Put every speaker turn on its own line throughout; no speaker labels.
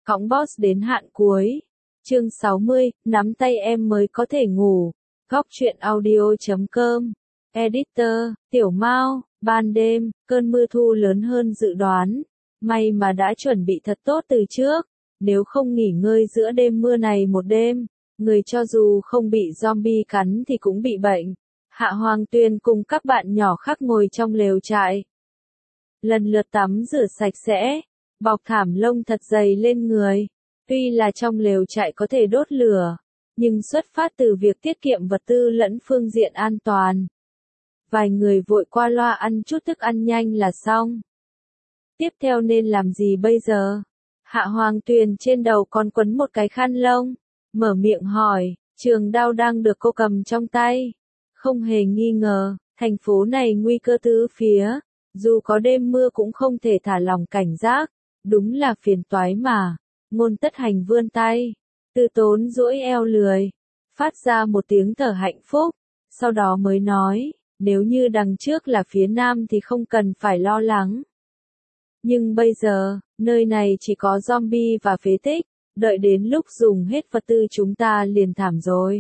Cõng boss đến hạn cuối. Chương 60, nắm tay em mới có thể ngủ. Góc truyện audio.com. Editor, Tiểu Mao, ban đêm, cơn mưa thu lớn hơn dự đoán. May mà đã chuẩn bị thật tốt từ trước. Nếu không nghỉ ngơi giữa đêm mưa này một đêm, người cho dù không bị zombie cắn thì cũng bị bệnh. Hạ Hoàng Tuyền cùng các bạn nhỏ khác ngồi trong lều trại. Lần lượt tắm rửa sạch sẽ, bọc thảm lông thật dày lên người. Tuy là trong lều trại có thể đốt lửa, nhưng xuất phát từ việc tiết kiệm vật tư lẫn phương diện an toàn. Vài người vội qua loa ăn chút thức ăn nhanh là xong. Tiếp theo nên làm gì bây giờ? Hạ Hoàng Tuyền trên đầu còn quấn một cái khăn lông, mở miệng hỏi, trường đao đang được cô cầm trong tay. Không hề nghi ngờ, thành phố này nguy cơ tứ phía, dù có đêm mưa cũng không thể thả lỏng cảnh giác, đúng là phiền toái mà. Ngôn Tất Hành vươn tay, Từ Tốn duỗi eo lười, phát ra một tiếng thở hạnh phúc, sau đó mới nói, nếu như đằng trước là phía nam thì không cần phải lo lắng. Nhưng bây giờ, nơi này chỉ có zombie và phế tích, đợi đến lúc dùng hết vật tư chúng ta liền thảm rồi.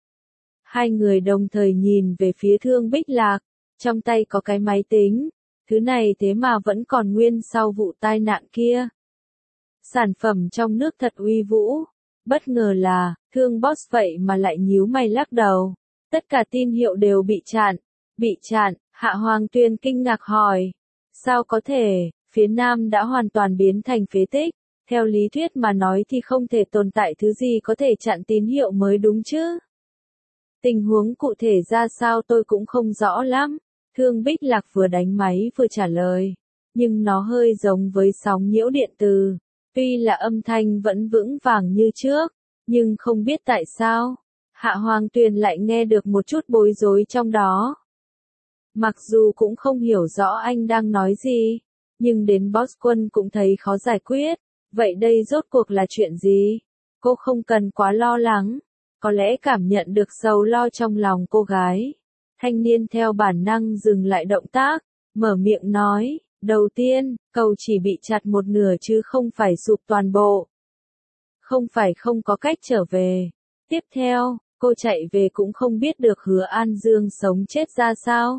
Hai người đồng thời nhìn về phía Thương Bích Lạc, trong tay có cái máy tính, thứ này thế mà vẫn còn nguyên sau vụ tai nạn kia. Sản phẩm trong nước thật uy vũ, bất ngờ là, Thương Boss vậy mà lại nhíu mày lắc đầu. Tất cả tín hiệu đều bị chặn, Hạ Hoàng Tuyền kinh ngạc hỏi. Sao có thể, phía nam đã hoàn toàn biến thành phế tích, theo lý thuyết mà nói thì không thể tồn tại thứ gì có thể chặn tín hiệu mới đúng chứ. Tình huống cụ thể ra sao tôi cũng không rõ lắm, Thương Bích Lạc vừa đánh máy vừa trả lời, nhưng nó hơi giống với sóng nhiễu điện từ. Tuy là âm thanh vẫn vững vàng như trước, nhưng không biết tại sao, Hạ Hoàng Tuyền lại nghe được một chút bối rối trong đó. Mặc dù cũng không hiểu rõ anh đang nói gì, nhưng đến Boss Quân cũng thấy khó giải quyết, vậy đây rốt cuộc là chuyện gì? Cô không cần quá lo lắng, có lẽ cảm nhận được sầu lo trong lòng cô gái. Thanh niên theo bản năng dừng lại động tác, mở miệng nói. Đầu tiên, cầu chỉ bị chặt một nửa chứ không phải sụp toàn bộ. Không phải không có cách trở về. Tiếp theo, cô chạy về cũng không biết được Hứa An Dương sống chết ra sao.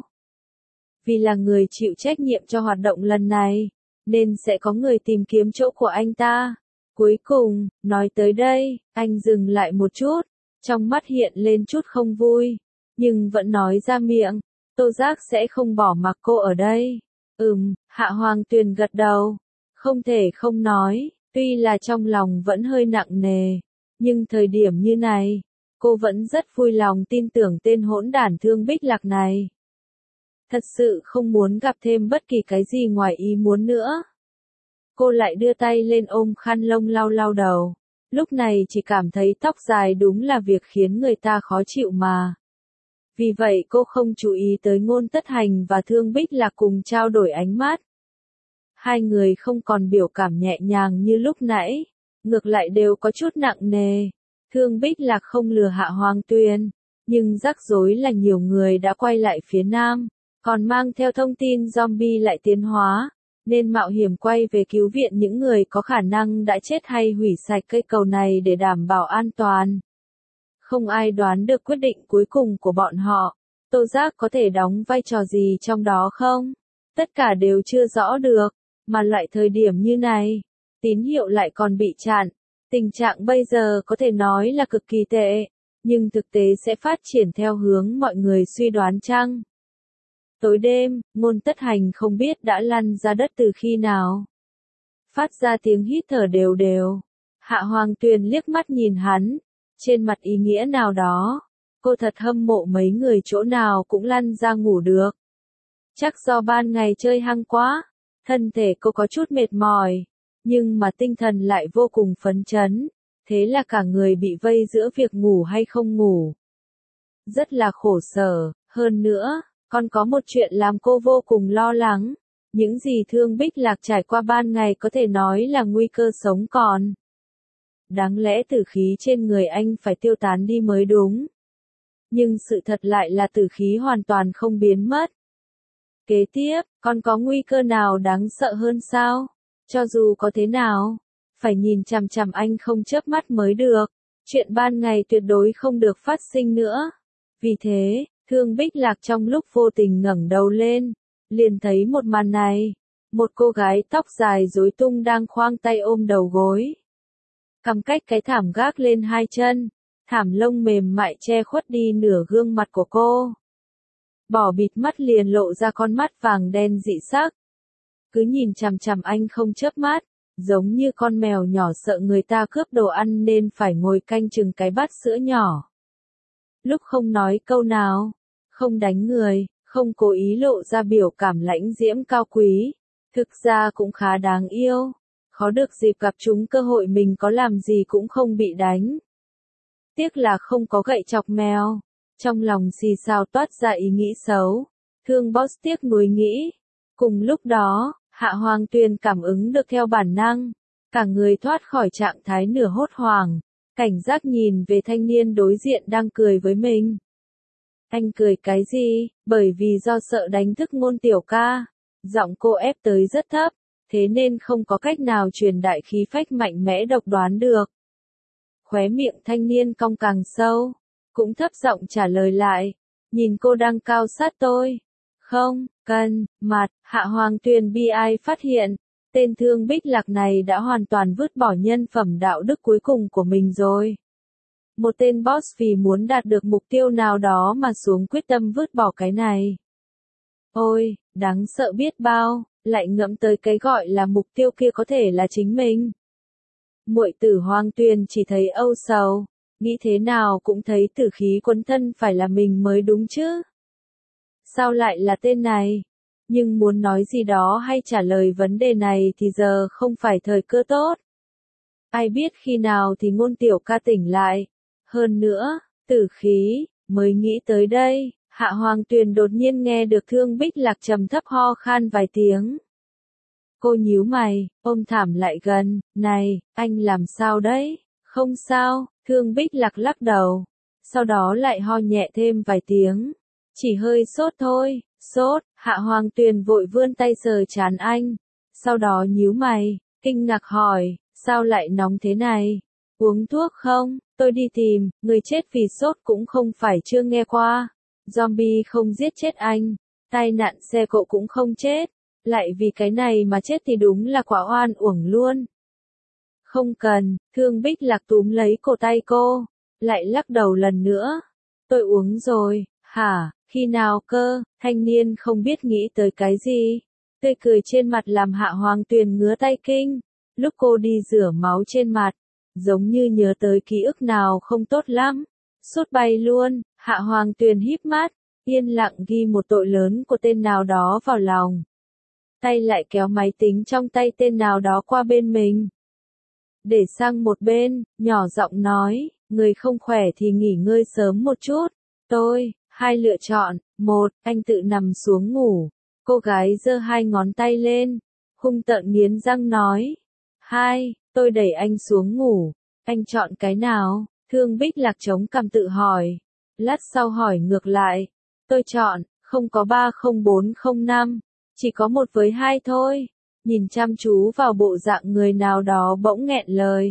Vì là người chịu trách nhiệm cho hoạt động lần này, nên sẽ có người tìm kiếm chỗ của anh ta. Cuối cùng, nói tới đây, anh dừng lại một chút, trong mắt hiện lên chút không vui, nhưng vẫn nói ra miệng, Tô Giác sẽ không bỏ mặc cô ở đây. Hạ Hoàng Tuyền gật đầu, không thể không nói, tuy là trong lòng vẫn hơi nặng nề, nhưng thời điểm như này, cô vẫn rất vui lòng tin tưởng tên hỗn đản Thương Bích Lạc này. Thật sự không muốn gặp thêm bất kỳ cái gì ngoài ý muốn nữa. Cô lại đưa tay lên ôm khăn lông lau lau đầu, lúc này chỉ cảm thấy tóc dài đúng là việc khiến người ta khó chịu mà. Vì vậy cô không chú ý tới Ngôn Tất Hành và Thương Bích Lạc cùng trao đổi ánh mắt. Hai người không còn biểu cảm nhẹ nhàng như lúc nãy, ngược lại đều có chút nặng nề. Thương Bích Lạc không lừa Hạ Hoàng Tuyền, nhưng rắc rối là nhiều người đã quay lại phía nam, còn mang theo thông tin zombie lại tiến hóa, nên mạo hiểm quay về cứu viện những người có khả năng đã chết hay hủy sạch cây cầu này để đảm bảo an toàn. Không ai đoán được quyết định cuối cùng của bọn họ. Tô Giác có thể đóng vai trò gì trong đó không? Tất cả đều chưa rõ được, mà lại thời điểm như này, tín hiệu lại còn bị chặn. Tình trạng bây giờ có thể nói là cực kỳ tệ, nhưng thực tế sẽ phát triển theo hướng mọi người suy đoán chăng? Tối đêm, Ngôn Tất Hành không biết đã lăn ra đất từ khi nào. Phát ra tiếng hít thở đều đều. Hạ Hoàng Tuyền liếc mắt nhìn hắn. Trên mặt ý nghĩa nào đó, cô thật hâm mộ mấy người chỗ nào cũng lăn ra ngủ được. Chắc do ban ngày chơi hăng quá, thân thể cô có chút mệt mỏi, nhưng mà tinh thần lại vô cùng phấn chấn, thế là cả người bị vây giữa việc ngủ hay không ngủ. Rất là khổ sở, hơn nữa, còn có một chuyện làm cô vô cùng lo lắng, những gì Thương Bích Lạc trải qua ban ngày có thể nói là nguy cơ sống còn. Đáng lẽ tử khí trên người anh phải tiêu tán đi mới đúng. Nhưng sự thật lại là tử khí hoàn toàn không biến mất. Kế tiếp, còn có nguy cơ nào đáng sợ hơn sao? Cho dù có thế nào, phải nhìn chằm chằm anh không chớp mắt mới được. Chuyện ban ngày tuyệt đối không được phát sinh nữa. Vì thế, Thương Bích Lạc trong lúc vô tình ngẩng đầu lên, liền thấy một màn này. Một cô gái tóc dài rối tung đang khoang tay ôm đầu gối. Cắm cách cái thảm gác lên hai chân, thảm lông mềm mại che khuất đi nửa gương mặt của cô. Bỏ bịt mắt liền lộ ra con mắt vàng đen dị sắc. Cứ nhìn chằm chằm anh không chớp mắt, giống như con mèo nhỏ sợ người ta cướp đồ ăn nên phải ngồi canh chừng cái bát sữa nhỏ. Lúc không nói câu nào, không đánh người, không cố ý lộ ra biểu cảm lãnh diễm cao quý, thực ra cũng khá đáng yêu. Khó được dịp gặp chúng cơ hội mình có làm gì cũng không bị đánh. Tiếc là không có gậy chọc mèo. Trong lòng xì xào toát ra ý nghĩ xấu. Thương Boss tiếc nuối nghĩ. Cùng lúc đó, Hạ Hoàng Tuyền cảm ứng được theo bản năng. Cả người thoát khỏi trạng thái nửa hốt hoảng. Cảnh giác nhìn về thanh niên đối diện đang cười với mình. Anh cười cái gì? Bởi vì do sợ đánh thức Ngôn Tiểu Ca. Giọng cô ép tới rất thấp. Thế nên không có cách nào truyền đại khí phách mạnh mẽ độc đoán được. Khóe miệng thanh niên cong càng sâu, cũng thấp giọng trả lời lại, nhìn cô đang cao sát tôi. Không, cần, mặt, Hạ Hoàng Tuyền bi ai phát hiện, tên Thương Bích Lạc này đã hoàn toàn vứt bỏ nhân phẩm đạo đức cuối cùng của mình rồi. Một tên boss vì muốn đạt được mục tiêu nào đó mà xuống quyết tâm vứt bỏ cái này. Ôi, đáng sợ biết bao. Lại ngẫm tới cái gọi là mục tiêu kia có thể là chính mình. Muội tử Hoàng Tuyền chỉ thấy âu sầu, nghĩ thế nào cũng thấy tử khí quấn thân phải là mình mới đúng chứ. Sao lại là tên này? Nhưng muốn nói gì đó hay trả lời vấn đề này thì giờ không phải thời cơ tốt. Ai biết khi nào thì Ngôn Tiểu Ca tỉnh lại. Hơn nữa, tử khí, mới nghĩ tới đây. Hạ Hoàng Tuyền đột nhiên nghe được Thương Bích Lạc trầm thấp ho khan vài tiếng. Cô nhíu mày, ôm thảm lại gần, này, anh làm sao đấy? Không sao, Thương Bích Lạc lắc đầu. Sau đó lại ho nhẹ thêm vài tiếng. Chỉ hơi sốt thôi, sốt, Hạ Hoàng Tuyền vội vươn tay sờ trán anh. Sau đó nhíu mày, kinh ngạc hỏi, sao lại nóng thế này? Uống thuốc không? Tôi đi tìm, người chết vì sốt cũng không phải chưa nghe qua. Zombie không giết chết anh, tai nạn xe cộ cũng không chết, lại vì cái này mà chết thì đúng là quả oan uổng luôn. Không cần, Thương Bích Lạc túm lấy cổ tay cô, lại lắc đầu lần nữa. Tôi uống rồi, hả, khi nào cơ? Thanh niên không biết nghĩ tới cái gì. Tươi cười trên mặt làm Hạ Hoàng Tuyền ngứa tay kinh. Lúc cô đi rửa máu trên mặt, giống như nhớ tới ký ức nào không tốt lắm. Sốt bay luôn, Hạ Hoàng Tuyền híp mắt, yên lặng ghi một tội lớn của tên nào đó vào lòng. Tay lại kéo máy tính trong tay tên nào đó qua bên mình. Để sang một bên, nhỏ giọng nói, người không khỏe thì nghỉ ngơi sớm một chút. Hai lựa chọn, một, anh tự nằm xuống ngủ. Cô gái giơ hai ngón tay lên, hung tợn nghiến răng nói. Hai, tôi đẩy anh xuống ngủ. Anh chọn cái nào? Thương Bích Lạc chống cằm tự hỏi. Lát sau hỏi ngược lại. Tôi chọn, không có 30405. Chỉ có một với hai thôi. Nhìn chăm chú vào bộ dạng người nào đó bỗng nghẹn lời.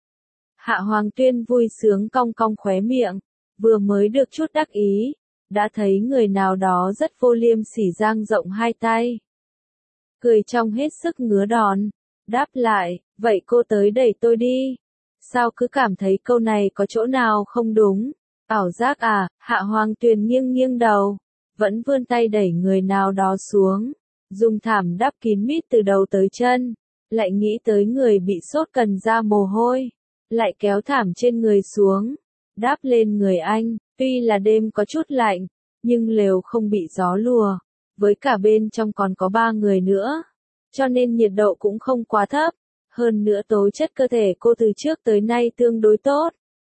Hạ Hoàng Tuyên vui sướng cong cong khóe miệng. Vừa mới được chút đắc ý. Đã thấy người nào đó rất vô liêm sỉ dang rộng hai tay. Cười trong hết sức ngứa đòn. Đáp lại, vậy cô tới đẩy tôi đi. Sao cứ cảm thấy câu này có chỗ nào không đúng? Ảo giác à? Hạ Hoàng Tuyền nghiêng nghiêng đầu. Vẫn vươn tay đẩy người nào đó xuống. Dùng thảm đắp kín mít từ đầu tới chân. Lại nghĩ tới người bị sốt cần ra mồ hôi. Lại kéo thảm trên người xuống. Đáp lên người anh. Tuy là đêm có chút lạnh. Nhưng lều không bị gió lùa. Với cả bên trong còn có 3 người nữa. Cho nên nhiệt độ cũng không quá thấp. Hơn nữa tố chất cơ thể cô từ trước tới nay tương đối tốt.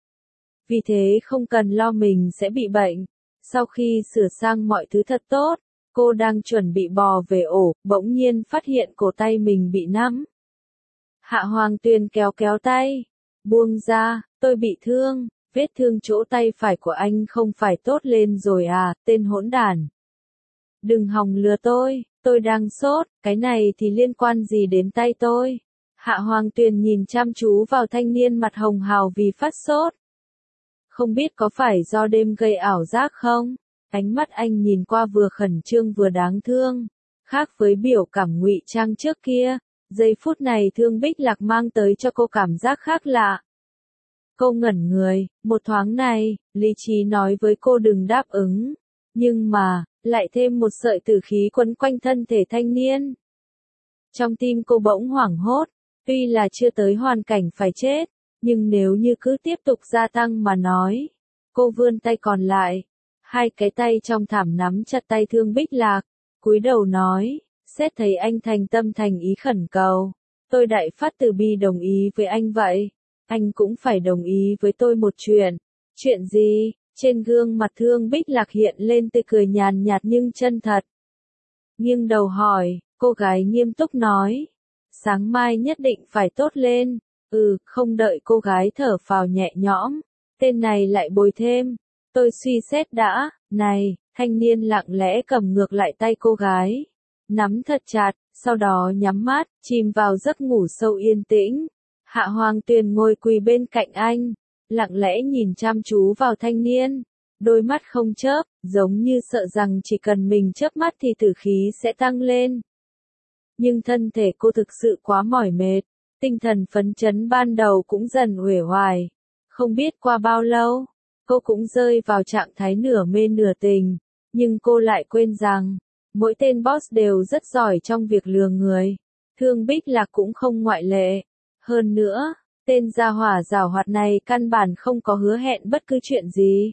Vì thế không cần lo mình sẽ bị bệnh. Sau khi sửa sang mọi thứ thật tốt, cô đang chuẩn bị bò về ổ, bỗng nhiên phát hiện cổ tay mình bị nắm. Hạ Hoàng Tuyền kéo kéo tay. Buông ra, tôi bị thương, vết thương chỗ tay phải của anh không phải tốt lên rồi à, tên hỗn đản. Đừng hòng lừa tôi đang sốt, cái này thì liên quan gì đến tay tôi. Hạ Hoàng Tuyền nhìn chăm chú vào thanh niên mặt hồng hào vì phát sốt. Không biết có phải do đêm gây ảo giác không? Ánh mắt anh nhìn qua vừa khẩn trương vừa đáng thương. Khác với biểu cảm ngụy trang trước kia, giây phút này Thương Bích Lạc mang tới cho cô cảm giác khác lạ. Cô ngẩn người, một thoáng này, lý trí nói với cô đừng đáp ứng. Nhưng mà, lại thêm một sợi tử khí quấn quanh thân thể thanh niên. Trong tim cô bỗng hoảng hốt, tuy là chưa tới hoàn cảnh phải chết, nhưng nếu như cứ tiếp tục gia tăng mà nói. Cô vươn tay còn lại, hai cái tay trong thảm nắm chặt tay Thương Bích Lạc, cúi đầu nói, xét thấy anh thành tâm thành ý khẩn cầu. Tôi đại phát từ bi đồng ý với anh vậy, anh cũng phải đồng ý với tôi một chuyện. Chuyện gì? Trên gương mặt Thương Bích Lạc hiện lên tươi cười nhàn nhạt nhưng chân thật. Nghiêng đầu hỏi, cô gái nghiêm túc nói. Sáng mai nhất định phải tốt lên. Không đợi cô gái thở phào nhẹ nhõm. Tên này lại bồi thêm. Tôi suy xét đã, này, thanh niên lặng lẽ cầm ngược lại tay cô gái. Nắm thật chặt, sau đó nhắm mắt, chìm vào giấc ngủ sâu yên tĩnh. Hạ Hoàng Tuyền ngồi quỳ bên cạnh anh, lặng lẽ nhìn chăm chú vào thanh niên, đôi mắt không chớp, giống như sợ rằng chỉ cần mình chớp mắt thì tử khí sẽ tăng lên. Nhưng thân thể cô thực sự quá mỏi mệt, tinh thần phấn chấn ban đầu cũng dần uể oải. Không biết qua bao lâu, cô cũng rơi vào trạng thái nửa mê nửa tình, nhưng cô lại quên rằng, mỗi tên boss đều rất giỏi trong việc lừa người. Thương Bích Lạc cũng không ngoại lệ. Hơn nữa, tên gia hỏa giảo hoạt này căn bản không có hứa hẹn bất cứ chuyện gì.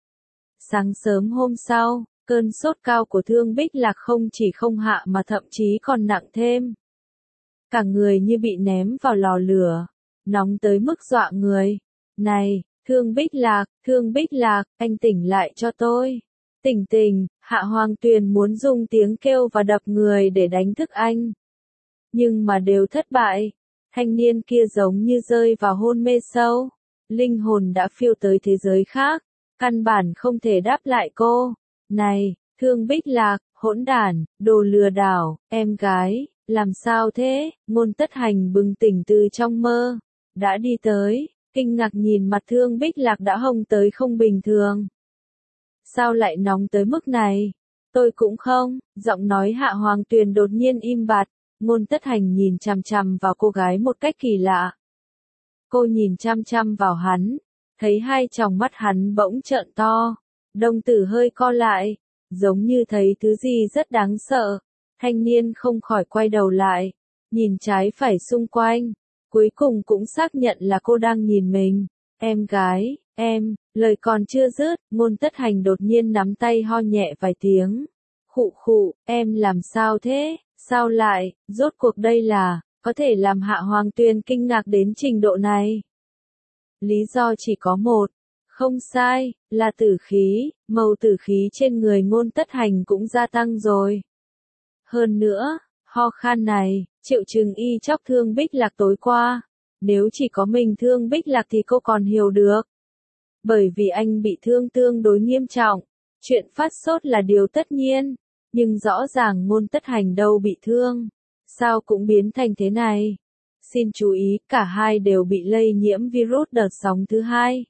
Sáng sớm hôm sau, cơn sốt cao của Thương Bích Lạc không chỉ không hạ mà thậm chí còn nặng thêm. Cả người như bị ném vào lò lửa, nóng tới mức dọa người. Này, Thương Bích Lạc, anh tỉnh lại cho tôi. Tỉnh, Hạ Hoàng Tuyền muốn dùng tiếng kêu và đập người để đánh thức anh. Nhưng mà đều thất bại. Thanh niên kia giống như rơi vào hôn mê sâu. Linh hồn đã phiêu tới thế giới khác. Căn bản không thể đáp lại cô. Này, Thương Bích Lạc, hỗn đản, đồ lừa đảo, em gái, làm sao thế? Ngôn Tất Hành bừng tỉnh từ trong mơ. Đã đi tới, kinh ngạc nhìn mặt Thương Bích Lạc đã hồng tới không bình thường. Sao lại nóng tới mức này? Tôi cũng không, giọng nói Hạ Hoàng Tuyền đột nhiên im bặt. Ngôn Tất Hành nhìn chằm chằm vào cô gái một cách kỳ lạ. Cô nhìn chăm chăm vào hắn, thấy hai tròng mắt hắn bỗng trợn to, đồng tử hơi co lại, giống như thấy thứ gì rất đáng sợ. Thanh niên không khỏi quay đầu lại, nhìn trái phải xung quanh, cuối cùng cũng xác nhận là cô đang nhìn mình. Em gái, lời còn chưa dứt, Ngôn Tất Hành đột nhiên nắm tay ho nhẹ vài tiếng. Khụ, em làm sao thế? Sao lại, rốt cuộc đây là, có thể làm Hạ Hoàng Tuyền kinh ngạc đến trình độ này. Lý do chỉ có một, không sai, là tử khí, màu tử khí trên người Ngôn Tất Hành cũng gia tăng rồi. Hơn nữa, ho khan này, triệu chứng y chóc Thương Bích Lạc tối qua. Nếu chỉ có mình Thương Bích Lạc thì cô còn hiểu được. Bởi vì anh bị thương tương đối nghiêm trọng, chuyện phát sốt là điều tất nhiên. Nhưng rõ ràng Ngôn Tất Hành đâu bị thương. Sao cũng biến thành thế này? Xin chú ý, cả hai đều bị lây nhiễm virus đợt sóng thứ hai.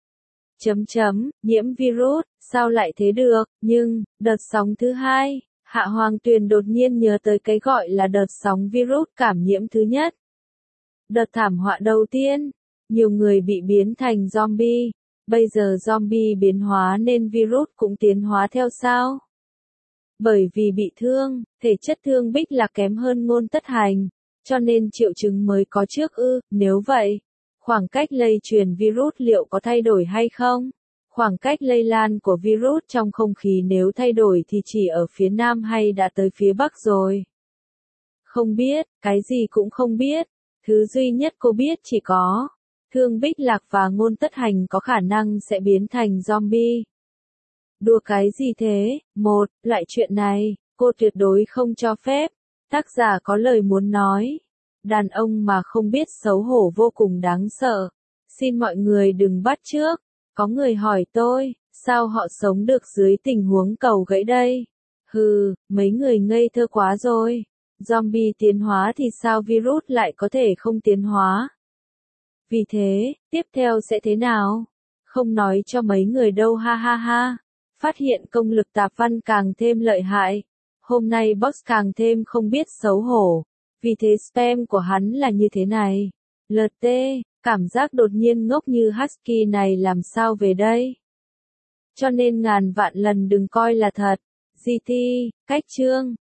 Nhiễm virus, sao lại thế được? Nhưng, đợt sóng thứ hai, Hạ Hoàng Tuyền đột nhiên nhớ tới cái gọi là đợt sóng virus cảm nhiễm thứ nhất. Đợt thảm họa đầu tiên, nhiều người bị biến thành zombie. Bây giờ zombie biến hóa nên virus cũng tiến hóa theo sao? Bởi vì bị thương, thể chất Thương Bích Lạc kém hơn Ngôn Tất Hành, cho nên triệu chứng mới có trước nếu vậy, khoảng cách lây truyền virus liệu có thay đổi hay không? Khoảng cách lây lan của virus trong không khí nếu thay đổi thì chỉ ở phía Nam hay đã tới phía Bắc rồi? Không biết, cái gì cũng không biết, thứ duy nhất cô biết chỉ có, Thương Bích Lạc và Ngôn Tất Hành có khả năng sẽ biến thành zombie. Đùa cái gì thế? Loại chuyện này, cô tuyệt đối không cho phép. Tác giả có lời muốn nói. Đàn ông mà không biết xấu hổ vô cùng đáng sợ. Xin mọi người đừng bắt chước. Có người hỏi tôi, sao họ sống được dưới tình huống cầu gãy đây? Mấy người ngây thơ quá rồi. Zombie tiến hóa thì sao virus lại có thể không tiến hóa? Vì thế, tiếp theo sẽ thế nào? Không nói cho mấy người đâu ha ha ha. Phát hiện công lực tạp văn càng thêm lợi hại. Hôm nay boss càng thêm không biết xấu hổ. Vì thế spam của hắn là như thế này. LT, cảm giác đột nhiên ngốc như Husky này làm sao về đây? Cho nên ngàn vạn lần đừng coi là thật. GT, cách chương.